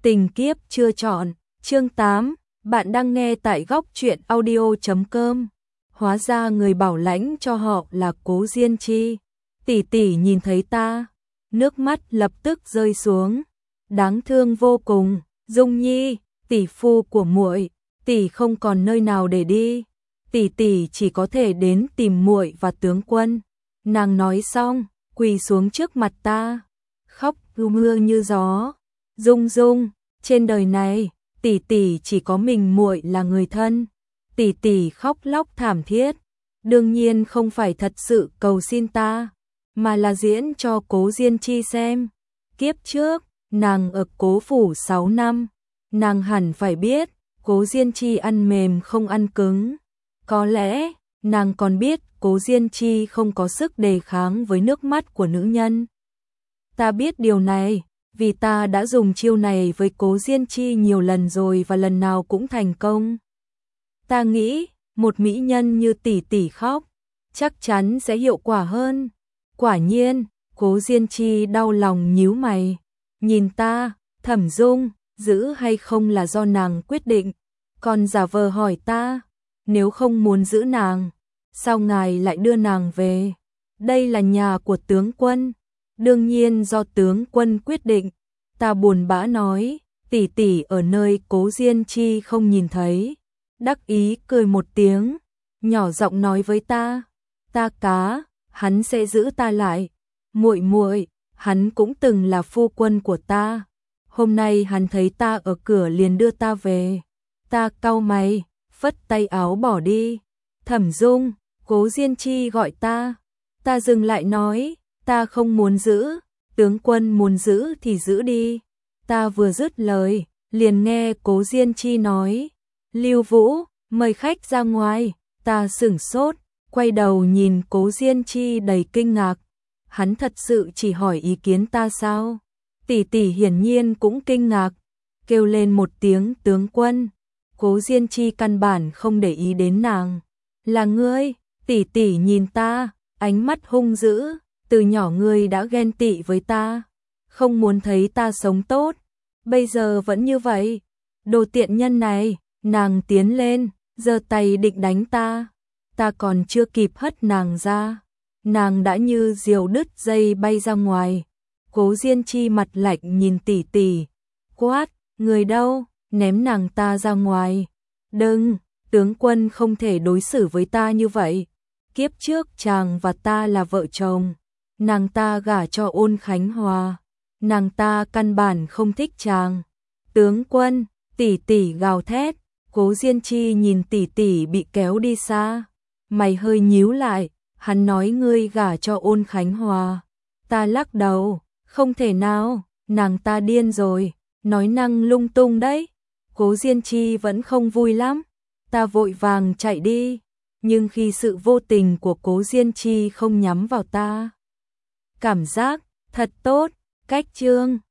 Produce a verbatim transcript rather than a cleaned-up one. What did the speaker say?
Tình kiếp chưa chọn, chương tám, bạn đang nghe tại góc truyện audio chấm com. Hóa ra người bảo lãnh cho họ là Cố Diên Chi. Tỷ tỷ nhìn thấy ta, nước mắt lập tức rơi xuống. Đáng thương vô cùng, Dung Nhi, tỷ phu của muội, tỷ không còn nơi nào để đi. Tỷ tỷ chỉ có thể đến tìm muội và tướng quân. Nàng nói xong, quỳ xuống trước mặt ta, khóc mưa như gió. Dung Dung, trên đời này, tỷ tỷ chỉ có mình muội là người thân. Tỷ tỷ khóc lóc thảm thiết, đương nhiên không phải thật sự cầu xin ta, mà là diễn cho Cố Diên Chi xem. Kiếp trước, nàng ở Cố phủ sáu năm, nàng hẳn phải biết, Cố Diên Chi ăn mềm không ăn cứng. Có lẽ, nàng còn biết Cố Diên Chi không có sức đề kháng với nước mắt của nữ nhân. Ta biết điều này, vì ta đã dùng chiêu này với Cố Diên Chi nhiều lần rồi và lần nào cũng thành công. Ta nghĩ, một mỹ nhân như tỷ tỷ khóc, chắc chắn sẽ hiệu quả hơn. Quả nhiên, Cố Diên Chi đau lòng nhíu mày. Nhìn ta, Thẩm Dung, giữ hay không là do nàng quyết định. Còn giả vờ hỏi ta, nếu không muốn giữ nàng, sao ngài lại đưa nàng về? Đây là nhà của tướng quân, đương nhiên do tướng quân quyết định. Ta buồn bã nói, tỷ tỷ ở nơi Cố Diên Chi không nhìn thấy. Đắc ý cười một tiếng, nhỏ giọng nói với ta, ta cá, hắn sẽ giữ ta lại. Muội muội, hắn cũng từng là phu quân của ta. Hôm nay hắn thấy ta ở cửa liền đưa ta về. Ta cau mày, phất tay áo bỏ đi. Thẩm Dung, Cố Diên Chi gọi ta. Ta dừng lại nói, ta không muốn giữ, tướng quân muốn giữ thì giữ đi. Ta vừa dứt lời, liền nghe Cố Diên Chi nói, Lưu Vũ, mời khách ra ngoài. Ta sửng sốt, quay đầu nhìn Cố Diên Chi đầy kinh ngạc. Hắn thật sự chỉ hỏi ý kiến ta sao? Tỷ tỷ hiển nhiên cũng kinh ngạc, kêu lên một tiếng tướng quân. Cố Diên Chi căn bản không để ý đến nàng. Là ngươi? Tỷ tỷ nhìn ta, ánh mắt hung dữ. Từ nhỏ ngươi đã ghen tị với ta, không muốn thấy ta sống tốt, bây giờ vẫn như vậy. Đồ tiện nhân này, nàng tiến lên, giơ tay định đánh ta. Ta còn chưa kịp hất nàng ra, nàng đã như diều đứt dây bay ra ngoài. Cố Diên Chi mặt lạnh nhìn tỷ tỷ, quát, người đâu, ném nàng ta ra ngoài. Đừng, tướng quân không thể đối xử với ta như vậy. Kiếp trước chàng và ta là vợ chồng. Nàng ta gả cho Ôn Khánh Hòa, nàng ta căn bản không thích chàng. Tướng quân, tỷ tỷ gào thét. Cố Diên Chi nhìn tỷ tỷ bị kéo đi xa, mày hơi nhíu lại. Hắn nói ngươi gả cho Ôn Khánh Hòa. Ta lắc đầu, không thể nào, nàng ta điên rồi, nói năng lung tung đấy. Cố Diên Chi vẫn không vui lắm. Ta vội vàng chạy đi, nhưng khi sự vô tình của Cố Diên Chi không nhắm vào ta, cảm giác thật tốt. Cách chương